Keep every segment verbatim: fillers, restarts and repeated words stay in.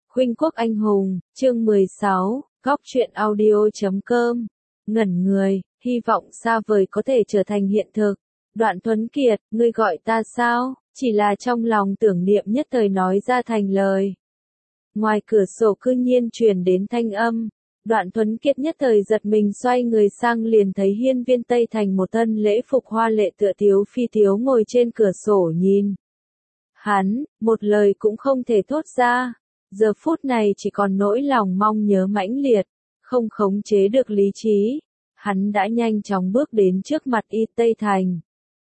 Khuynh quốc anh hùng, chương mười sáu, góc truyện audio chấm com. Ngẩn người, hy vọng xa vời có thể trở thành hiện thực. Đoạn Tuấn Kiệt, ngươi gọi ta sao? Chỉ là trong lòng tưởng niệm nhất thời nói ra thành lời. Ngoài cửa sổ cư nhiên truyền đến thanh âm. Đoạn Tuấn Kiệt nhất thời giật mình xoay người sang liền thấy hiên viên Tây Thành một thân lễ phục hoa lệ tựa thiếu phi thiếu ngồi trên cửa sổ nhìn. Hắn, một lời cũng không thể thốt ra. Giờ phút này chỉ còn nỗi lòng mong nhớ mãnh liệt, không khống chế được lý trí. Hắn đã nhanh chóng bước đến trước mặt y Tây Thành.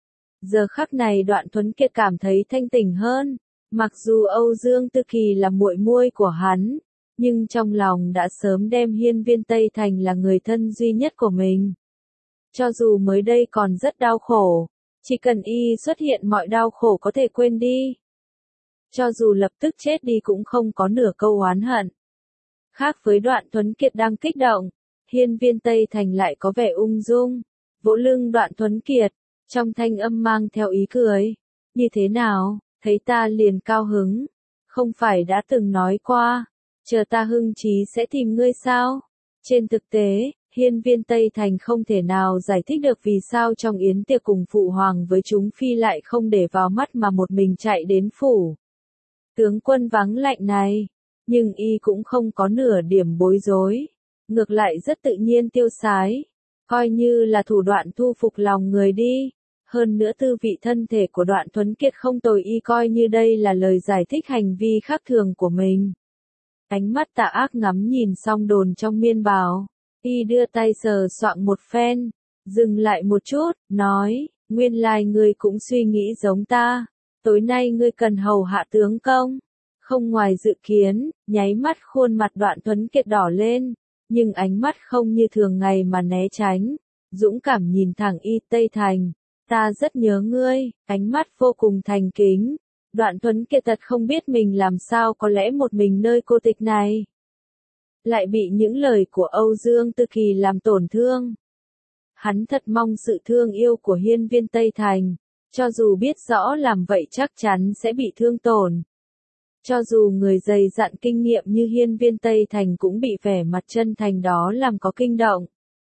Giờ khắc này Đoạn Tuấn Kiệt cảm thấy thanh tỉnh hơn. Mặc dù Âu Dương Tư Kỳ là muội muội của hắn, nhưng trong lòng đã sớm đem hiên viên Tây Thành là người thân duy nhất của mình. Cho dù mới đây còn rất đau khổ, chỉ cần y xuất hiện mọi đau khổ có thể quên đi. Cho dù lập tức chết đi cũng không có nửa câu oán hận. Khác với Đoạn Tuấn Kiệt đang kích động, hiên viên Tây Thành lại có vẻ ung dung, vỗ lưng Đoạn Tuấn Kiệt, trong thanh âm mang theo ý cười. Như thế nào, thấy ta liền cao hứng, không phải đã từng nói qua, chờ ta hưng trí sẽ tìm ngươi sao? Trên thực tế, hiên viên Tây Thành không thể nào giải thích được vì sao trong yến tiệc cùng phụ hoàng với chúng phi lại không để vào mắt mà một mình chạy đến phủ tướng quân vắng lạnh này, nhưng y cũng không có nửa điểm bối rối, ngược lại rất tự nhiên tiêu sái, coi như là thủ đoạn thu phục lòng người đi. Hơn nữa tư vị thân thể của Đoạn Tuấn Kiệt không tồi, y coi như đây là lời giải thích hành vi khác thường của mình. Ánh mắt tà ác ngắm nhìn xong đồn trong miên bào, y đưa tay sờ soạng một phen, dừng lại một chút, nói, nguyên lai ngươi cũng suy nghĩ giống ta. Tối nay ngươi cần hầu hạ tướng công. Không ngoài dự kiến, nháy mắt khuôn mặt Đoạn Tuấn Kiệt đỏ lên, nhưng ánh mắt không như thường ngày mà né tránh, dũng cảm nhìn thẳng y Tây Thành. Ta rất nhớ ngươi, ánh mắt vô cùng thành kính. Đoạn Tuấn Kiệt thật không biết mình làm sao có lẽ một mình nơi cô tịch này. Lại bị những lời của Âu Dương Tư Kỳ làm tổn thương. Hắn thật mong sự thương yêu của hiên viên Tây Thành. Cho dù biết rõ làm vậy chắc chắn sẽ bị thương tổn. Cho dù người dày dặn kinh nghiệm như hiên viên Tây Thành cũng bị vẻ mặt chân thành đó làm có kinh động.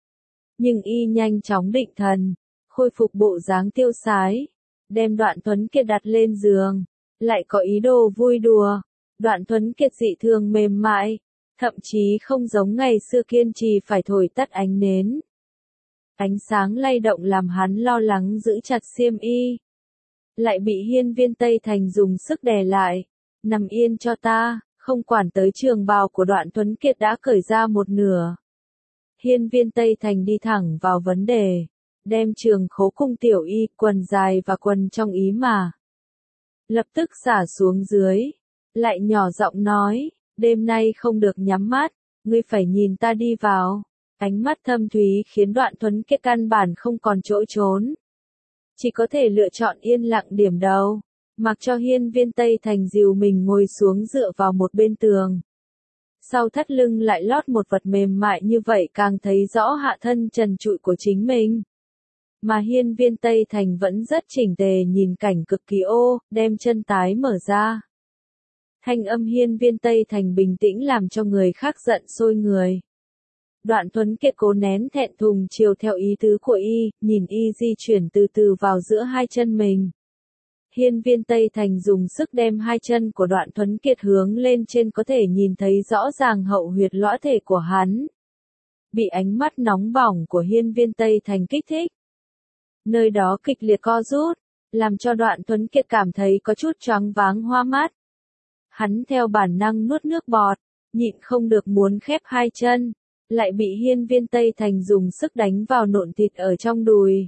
Nhưng y nhanh chóng định thần, khôi phục bộ dáng tiêu sái, đem Đoạn Tuấn Kiệt đặt lên giường, lại có ý đồ vui đùa. Đoạn Tuấn Kiệt dị thường mềm mại, thậm chí không giống ngày xưa kiên trì phải thổi tắt ánh nến. Ánh sáng lay động làm hắn lo lắng giữ chặt xiêm y. Lại bị hiên viên Tây Thành dùng sức đè lại. Nằm yên cho ta, không quản tới trường bào của Đoạn Tuấn Kiệt đã cởi ra một nửa. Hiên viên Tây Thành đi thẳng vào vấn đề. Đem trường khố cung tiểu y, quần dài và quần trong ý mà. Lập tức xả xuống dưới. Lại nhỏ giọng nói, đêm nay không được nhắm mắt, ngươi phải nhìn ta đi vào. Ánh mắt thâm thúy khiến Đoạn Tuấn Kiệt căn bản không còn chỗ trốn. Chỉ có thể lựa chọn yên lặng điểm đầu, mặc cho hiên viên Tây Thành dìu mình ngồi xuống dựa vào một bên tường. Sau thắt lưng lại lót một vật mềm mại như vậy càng thấy rõ hạ thân trần trụi của chính mình. Mà hiên viên Tây Thành vẫn rất chỉnh tề nhìn cảnh cực kỳ ô, đem chân tái mở ra. Thanh âm hiên viên Tây Thành bình tĩnh làm cho người khác giận sôi người. Đoạn Tuấn Kiệt cố nén thẹn thùng chiều theo ý tứ của y, nhìn y di chuyển từ từ vào giữa hai chân mình. Hiên viên Tây Thành dùng sức đem hai chân của Đoạn Tuấn Kiệt hướng lên trên có thể nhìn thấy rõ ràng hậu huyệt lõa thể của hắn. Bị ánh mắt nóng bỏng của hiên viên Tây Thành kích thích. Nơi đó kịch liệt co rút, làm cho Đoạn Tuấn Kiệt cảm thấy có chút choáng váng hoa mắt. Hắn theo bản năng nuốt nước bọt, nhịn không được muốn khép hai chân. Lại bị hiên viên Tây Thành dùng sức đánh vào nộn thịt ở trong đùi.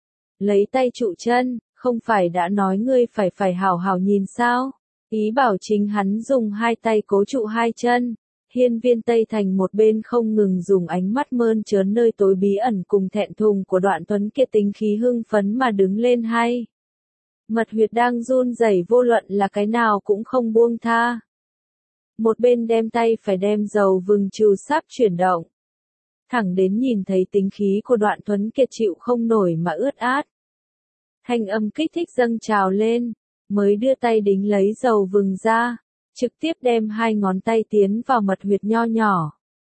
Lấy tay trụ chân, không phải đã nói ngươi phải phải hảo hảo nhìn sao? Ý bảo chính hắn dùng hai tay cố trụ hai chân. Hiên viên Tây Thành một bên không ngừng dùng ánh mắt mơn trớn nơi tối bí ẩn cùng thẹn thùng của Đoạn Tuấn Kiệt tính khí hưng phấn mà đứng lên hay. Mật huyệt đang run rẩy vô luận là cái nào cũng không buông tha. Một bên đem tay phải đem dầu vừng trù sáp chuyển động. Thẳng đến nhìn thấy tính khí của Đoạn Tuấn Kiệt chịu không nổi mà ướt át. Thanh âm kích thích dâng trào lên, mới đưa tay đính lấy dầu vừng ra, trực tiếp đem hai ngón tay tiến vào mật huyệt nho nhỏ.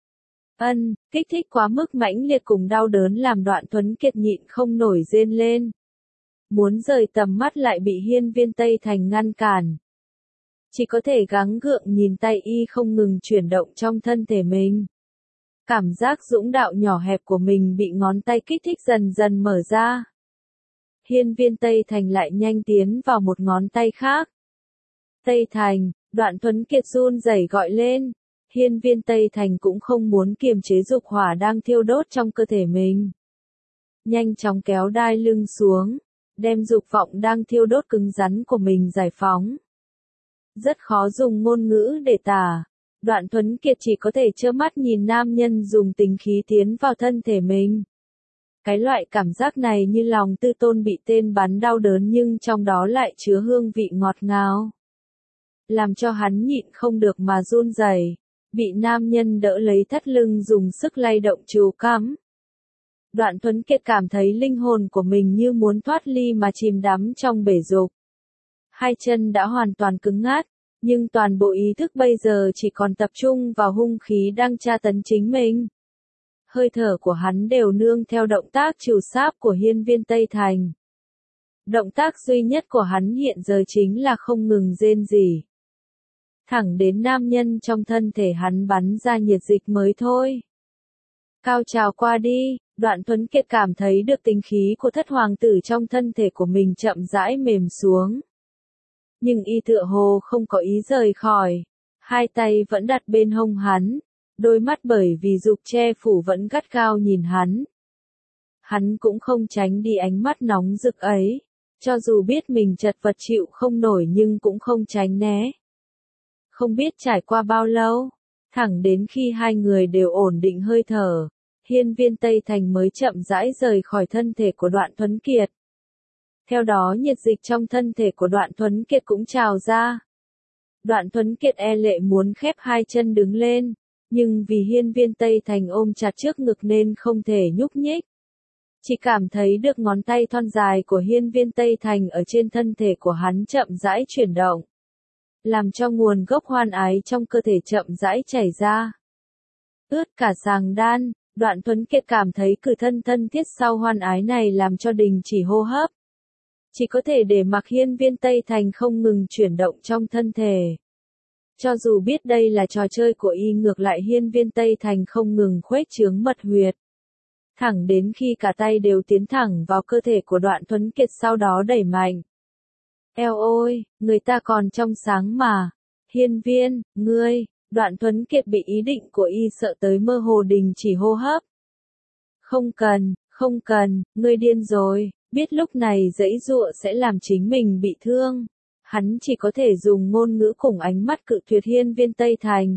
Ân, kích thích quá mức mãnh liệt cùng đau đớn làm Đoạn Tuấn Kiệt nhịn không nổi rên lên. Muốn rời tầm mắt lại bị Hiên Viên Tây Thành ngăn cản. Chỉ có thể gắng gượng nhìn tay y không ngừng chuyển động trong thân thể mình. Cảm giác dũng đạo nhỏ hẹp của mình bị ngón tay kích thích dần dần mở ra. Hiên Viên Tây Thành lại nhanh tiến vào một ngón tay khác. Tây Thành, Đoạn Tuấn Kiệt run rẩy gọi lên. Hiên Viên Tây Thành cũng không muốn kiềm chế dục hỏa đang thiêu đốt trong cơ thể mình. Nhanh chóng kéo đai lưng xuống, đem dục vọng đang thiêu đốt cứng rắn của mình giải phóng. Rất khó dùng ngôn ngữ để tả. Đoạn Tuấn Kiệt chỉ có thể trơ mắt nhìn nam nhân dùng tình khí tiến vào thân thể mình. Cái loại cảm giác này như lòng tư tôn bị tên bắn đau đớn nhưng trong đó lại chứa hương vị ngọt ngào. Làm cho hắn nhịn không được mà run rẩy, bị nam nhân đỡ lấy thắt lưng dùng sức lay động trù cắm. Đoạn Tuấn Kiệt cảm thấy linh hồn của mình như muốn thoát ly mà chìm đắm trong bể dục. Hai chân đã hoàn toàn cứng ngắc, nhưng toàn bộ ý thức bây giờ chỉ còn tập trung vào hung khí đang tra tấn chính mình. Hơi thở của hắn đều nương theo động tác trừ sáp của Hiên Viên Tây Thành. Động tác duy nhất của hắn hiện giờ chính là không ngừng rên rỉ. Thẳng đến nam nhân trong thân thể hắn bắn ra nhiệt dịch mới thôi. Cao trào qua đi, Đoạn Tuấn Kiệt cảm thấy được tinh khí của thất hoàng tử trong thân thể của mình chậm rãi mềm xuống. Nhưng y tựa hồ không có ý rời khỏi, hai tay vẫn đặt bên hông hắn, đôi mắt bởi vì dục che phủ vẫn gắt gao nhìn hắn. Hắn cũng không tránh đi ánh mắt nóng rực ấy, cho dù biết mình chật vật chịu không nổi nhưng cũng không tránh né. Không biết trải qua bao lâu, thẳng đến khi hai người đều ổn định hơi thở, Hiên Viên Tây Thành mới chậm rãi rời khỏi thân thể của Đoạn Tuấn Kiệt. Theo đó nhiệt dịch trong thân thể của Đoạn Tuấn Kiệt cũng trào ra. Đoạn Tuấn Kiệt e lệ muốn khép hai chân đứng lên, nhưng vì Hiên Viên Tây Thành ôm chặt trước ngực nên không thể nhúc nhích. Chỉ cảm thấy được ngón tay thon dài của Hiên Viên Tây Thành ở trên thân thể của hắn chậm rãi chuyển động, làm cho nguồn gốc hoan ái trong cơ thể chậm rãi chảy ra. Ướt cả sàng đan, Đoạn Tuấn Kiệt cảm thấy cử thân thân thiết sau hoan ái này làm cho đình chỉ hô hấp. Chỉ có thể để mặc Hiên Viên Tây Thành không ngừng chuyển động trong thân thể. Cho dù biết đây là trò chơi của y ngược lại Hiên Viên Tây Thành không ngừng khuếch trướng mật huyệt. Thẳng đến khi cả tay đều tiến thẳng vào cơ thể của Đoạn Tuấn Kiệt sau đó đẩy mạnh. Eo ôi, người ta còn trong sáng mà. Hiên Viên, ngươi, Đoạn Tuấn Kiệt bị ý định của y sợ tới mơ hồ đình chỉ hô hấp. Không cần, không cần, ngươi điên rồi, biết lúc này giãy giụa sẽ làm chính mình bị thương. Hắn chỉ có thể dùng ngôn ngữ cùng ánh mắt cự tuyệt Hiên Viên Tây Thành.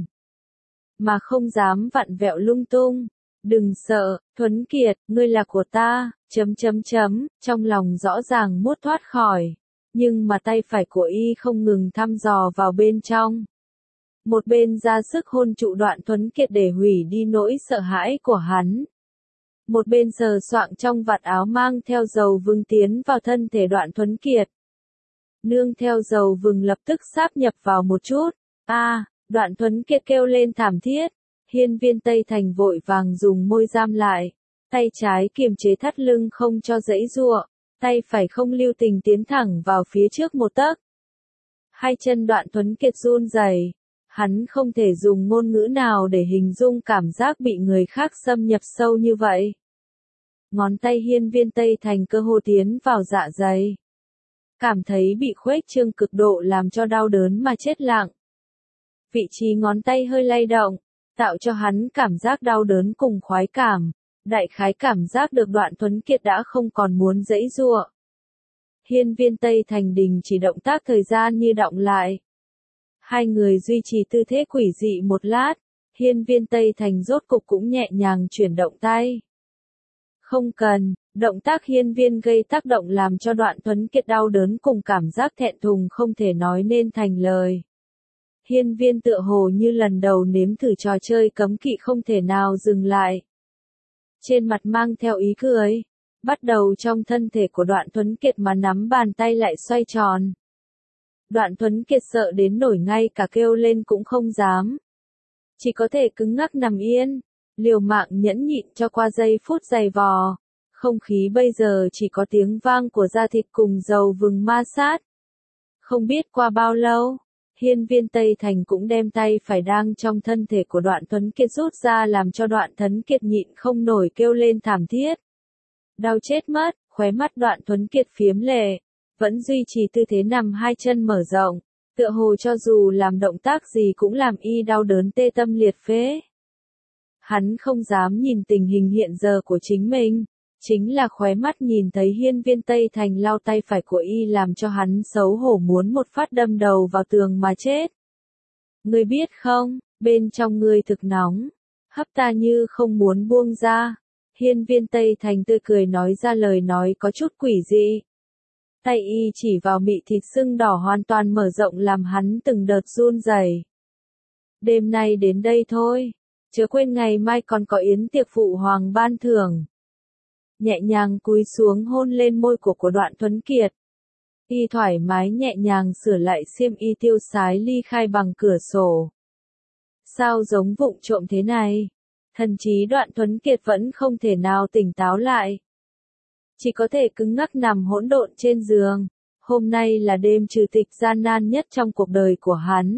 Mà không dám vặn vẹo lung tung. Đừng sợ, Tuấn Kiệt, ngươi là của ta, chấm chấm chấm, trong lòng rõ ràng muốn thoát khỏi. Nhưng mà tay phải của y không ngừng thăm dò vào bên trong. Một bên ra sức hôn trụ Đoạn Tuấn Kiệt để hủy đi nỗi sợ hãi của hắn. Một bên sờ soạng trong vạt áo mang theo dầu vừng tiến vào thân thể Đoạn Tuấn Kiệt. Nương theo dầu vừng lập tức sáp nhập vào một chút. A, à, Đoạn Tuấn Kiệt kêu lên thảm thiết. Hiên Viên Tây Thành vội vàng dùng môi giam lại. Tay trái kiềm chế thắt lưng không cho giãy giụa. Tay phải không lưu tình tiến thẳng vào phía trước một tấc. Hai chân Đoạn Tuấn Kiệt run rẩy. Hắn không thể dùng ngôn ngữ nào để hình dung cảm giác bị người khác xâm nhập sâu như vậy. Ngón tay Hiên Viên Tây Thành cơ hồ tiến vào dạ dày. Cảm thấy bị khuếch trương cực độ làm cho đau đớn mà chết lặng. Vị trí ngón tay hơi lay động, tạo cho hắn cảm giác đau đớn cùng khoái cảm. Đại khái cảm giác được Đoạn Tuấn Kiệt đã không còn muốn giãy giụa. Hiên Viên Tây Thành đình chỉ động tác thời gian như đọng lại. Hai người duy trì tư thế quỷ dị một lát, Hiên Viên Tây Thành rốt cục cũng nhẹ nhàng chuyển động tay. Không cần, động tác Hiên Viên gây tác động làm cho Đoạn Tuấn Kiệt đau đớn cùng cảm giác thẹn thùng không thể nói nên thành lời. Hiên Viên tựa hồ như lần đầu nếm thử trò chơi cấm kỵ không thể nào dừng lại. Trên mặt mang theo ý cười, bắt đầu trong thân thể của Đoạn Tuấn Kiệt mà nắm bàn tay lại xoay tròn. Đoạn Tuấn Kiệt sợ đến nổi ngay cả kêu lên cũng không dám. Chỉ có thể cứng ngắc nằm yên, liều mạng nhẫn nhịn cho qua giây phút dày vò. Không khí bây giờ chỉ có tiếng vang của da thịt cùng dầu vừng ma sát. Không biết qua bao lâu, Hiên Viên Tây Thành cũng đem tay phải đang trong thân thể của Đoạn Tuấn Kiệt rút ra làm cho Đoạn Tuấn Kiệt nhịn không nổi kêu lên thảm thiết. Đau chết mất, khóe mắt Đoạn Tuấn Kiệt phiếm lệ, vẫn duy trì tư thế nằm hai chân mở rộng, tựa hồ cho dù làm động tác gì cũng làm y đau đớn tê tâm liệt phế. Hắn không dám nhìn tình hình hiện giờ của chính mình, chính là khóe mắt nhìn thấy Hiên Viên Tây Thành lau tay phải của y làm cho hắn xấu hổ muốn một phát đâm đầu vào tường mà chết. Ngươi biết không, bên trong ngươi thực nóng, hấp ta như không muốn buông ra. Hiên Viên Tây Thành tươi cười nói ra lời nói có chút quỷ dị. Tay y chỉ vào mị thịt sưng đỏ hoàn toàn mở rộng làm hắn từng đợt run rẩy. Đêm nay đến đây thôi, chớ quên ngày mai còn có yến tiệc phụ hoàng ban thưởng. Nhẹ nhàng cúi xuống hôn lên môi của của Đoạn Tuấn Kiệt. Y thoải mái nhẹ nhàng sửa lại xiêm y tiêu sái ly khai bằng cửa sổ. Sao giống vụng trộm thế này? Thần trí Đoạn Tuấn Kiệt vẫn không thể nào tỉnh táo lại. Chỉ có thể cứng ngắc nằm hỗn độn trên giường. Hôm nay là đêm trừ tịch gian nan nhất trong cuộc đời của hắn.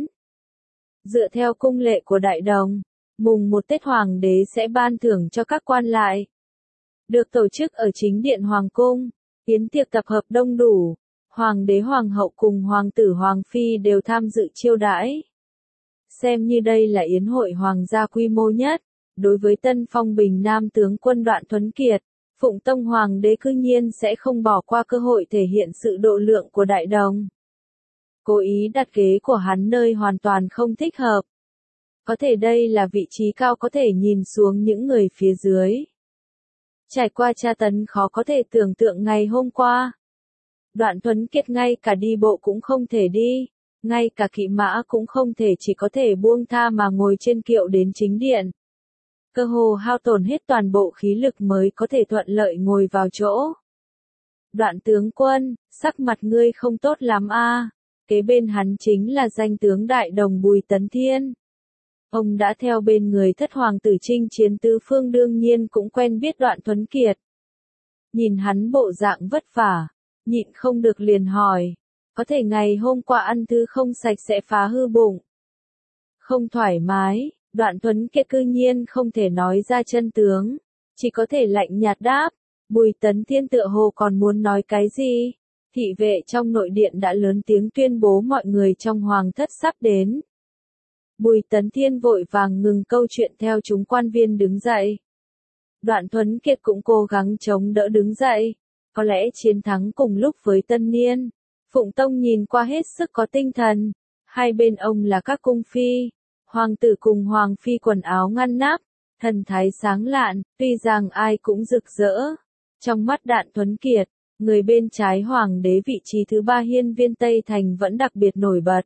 Dựa theo cung lệ của Đại Đồng, mùng một Tết Hoàng đế sẽ ban thưởng cho các quan lại. Được tổ chức ở chính điện Hoàng cung, yến tiệc tập hợp đông đủ, Hoàng đế Hoàng hậu cùng Hoàng tử Hoàng phi đều tham dự chiêu đãi. Xem như đây là yến hội hoàng gia quy mô nhất, đối với tân phong bình Nam tướng quân Đoạn Tuấn Kiệt, Phụng Tông Hoàng đế cư nhiên sẽ không bỏ qua cơ hội thể hiện sự độ lượng của Đại Đồng. Cố ý đặt ghế của hắn nơi hoàn toàn không thích hợp. Có thể đây là vị trí cao có thể nhìn xuống những người phía dưới. Trải qua tra tấn khó có thể tưởng tượng ngày hôm qua. Đoạn Tuấn Kiệt ngay cả đi bộ cũng không thể đi, ngay cả kỵ mã cũng không thể, chỉ có thể buông tha mà ngồi trên kiệu đến chính điện. Cơ hồ hao tổn hết toàn bộ khí lực mới có thể thuận lợi ngồi vào chỗ. Đoạn tướng quân, sắc mặt ngươi không tốt lắm a. À. Kế bên hắn chính là danh tướng Đại Đồng Bùi Tấn Thiên. Ông đã theo bên người thất hoàng tử chinh chiến tứ phương, đương nhiên cũng quen biết Đoạn Tuấn Kiệt. Nhìn hắn bộ dạng vất vả, nhịn không được liền hỏi, có thể ngày hôm qua ăn thứ không sạch sẽ phá hư bụng. Không thoải mái, Đoạn Tuấn Kiệt cư nhiên không thể nói ra chân tướng, chỉ có thể lạnh nhạt đáp. Bùi Tấn Thiên tựa hồ còn muốn nói cái gì, thị vệ trong nội điện đã lớn tiếng tuyên bố mọi người trong hoàng thất sắp đến. Bùi Tấn Thiên vội vàng ngừng câu chuyện theo chúng quan viên đứng dậy. Đoạn Tuấn Kiệt cũng cố gắng chống đỡ đứng dậy, có lẽ chiến thắng cùng lúc với Tân Niên. Phụng Tông nhìn qua hết sức có tinh thần, hai bên ông là các cung phi, hoàng tử cùng hoàng phi quần áo ngăn nắp, thần thái sáng lạn, tuy rằng ai cũng rực rỡ. Trong mắt Đoạn Tuấn Kiệt, người bên trái hoàng đế vị trí thứ ba Hiên Viên Tây Thành vẫn đặc biệt nổi bật.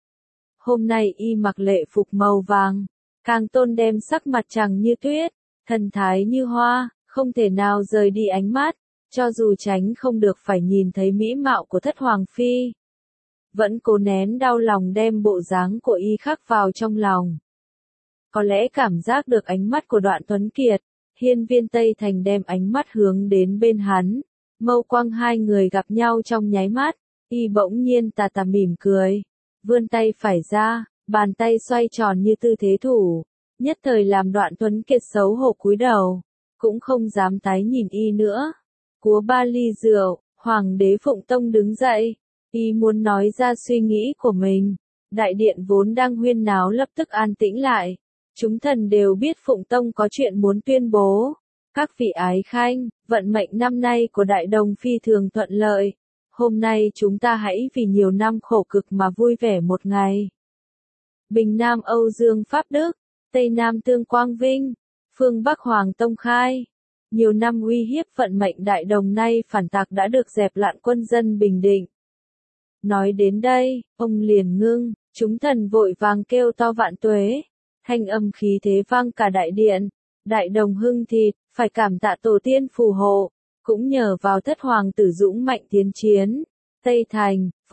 Hôm nay y mặc lễ phục màu vàng, càng tôn đem sắc mặt trắng như tuyết, thần thái như hoa, không thể nào rời đi ánh mắt, cho dù tránh không được phải nhìn thấy mỹ mạo của thất hoàng phi. Vẫn cố nén đau lòng đem bộ dáng của y khắc vào trong lòng. Có lẽ cảm giác được ánh mắt của Đoạn Tuấn Kiệt, Hiên Viên Tây Thành đem ánh mắt hướng đến bên hắn, mâu quang hai người gặp nhau trong nháy mắt, y bỗng nhiên tà tà mỉm cười, vươn tay phải ra, bàn tay xoay tròn như tư thế thủ, nhất thời làm Đoạn Tuấn Kiệt xấu hổ cúi đầu, cũng không dám tái nhìn y nữa. Cúa ba ly rượu, Hoàng đế Phụng Tông đứng dậy, y muốn nói ra suy nghĩ của mình. Đại điện vốn đang huyên náo lập tức an tĩnh lại. Chúng thần đều biết Phụng Tông có chuyện muốn tuyên bố. Các vị ái khanh, vận mệnh năm nay của Đại Đồng phi thường thuận lợi. Hôm nay chúng ta hãy vì nhiều năm khổ cực mà vui vẻ một ngày. Bình Nam Âu Dương Pháp Đức, Tây Nam Tương Quang Vinh, phương Bắc Hoàng Tông Khai. Nhiều năm uy hiếp vận mệnh Đại Đồng nay phản tạc đã được dẹp loạn, quân dân bình định. Nói đến đây, ông liền ngưng, chúng thần vội vàng kêu to vạn tuế. Thanh âm khí thế vang cả đại điện. Đại Đồng hưng thịt, phải cảm tạ tổ tiên phù hộ. Cũng nhờ vào thất hoàng tử dũng mạnh tiến chiến. Tây Thành, Phụng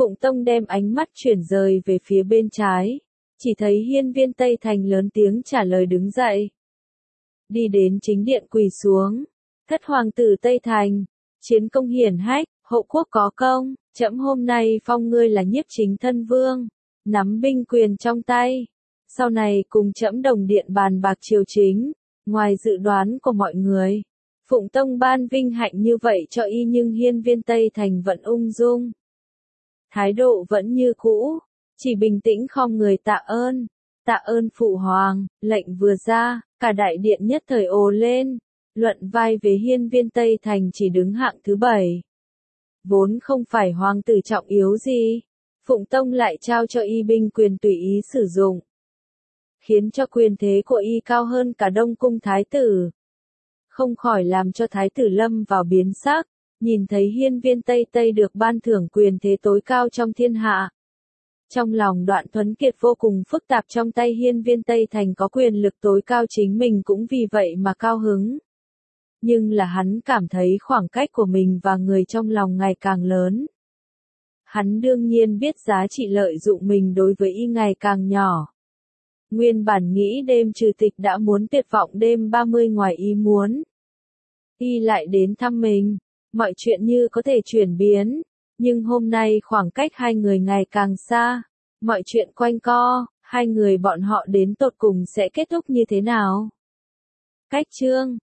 Phụng Tông đem ánh mắt chuyển rời về phía bên trái, chỉ thấy hiên viên Tây Thành lớn tiếng trả lời đứng dậy. Đi đến chính điện quỳ xuống, thất hoàng tử Tây Thành, chiến công hiển hách, hậu quốc có công, trẫm hôm nay phong ngươi là nhiếp chính thân vương, nắm binh quyền trong tay, sau này cùng trẫm đồng điện bàn bạc triều chính, ngoài dự đoán của mọi người. Phụng Tông ban vinh hạnh như vậy cho y nhưng hiên viên Tây Thành vẫn ung dung. Thái độ vẫn như cũ, chỉ bình tĩnh khom người tạ ơn, tạ ơn phụ hoàng, lệnh vừa ra, cả đại điện nhất thời ồ lên, luận vai về hiên viên Tây Thành chỉ đứng hạng thứ bảy. Vốn không phải hoàng tử trọng yếu gì, Phụng Tông lại trao cho y binh quyền tùy ý sử dụng, khiến cho quyền thế của y cao hơn cả Đông Cung Thái tử. Không khỏi làm cho Thái tử lâm vào biến sắc, nhìn thấy hiên viên Tây Tây được ban thưởng quyền thế tối cao trong thiên hạ. Trong lòng Đoạn Tuấn Kiệt vô cùng phức tạp, trong tay hiên viên Tây Thành có quyền lực tối cao, chính mình cũng vì vậy mà cao hứng. Nhưng là hắn cảm thấy khoảng cách của mình và người trong lòng ngày càng lớn. Hắn đương nhiên biết giá trị lợi dụng mình đối với y ngày càng nhỏ. Nguyên bản nghĩ đêm trừ tịch đã muốn tuyệt vọng, đêm ba mươi ngoài ý muốn. Y lại đến thăm mình, mọi chuyện như có thể chuyển biến, nhưng hôm nay khoảng cách hai người ngày càng xa, mọi chuyện quanh co, hai người bọn họ đến tột cùng sẽ kết thúc như thế nào? Cách chương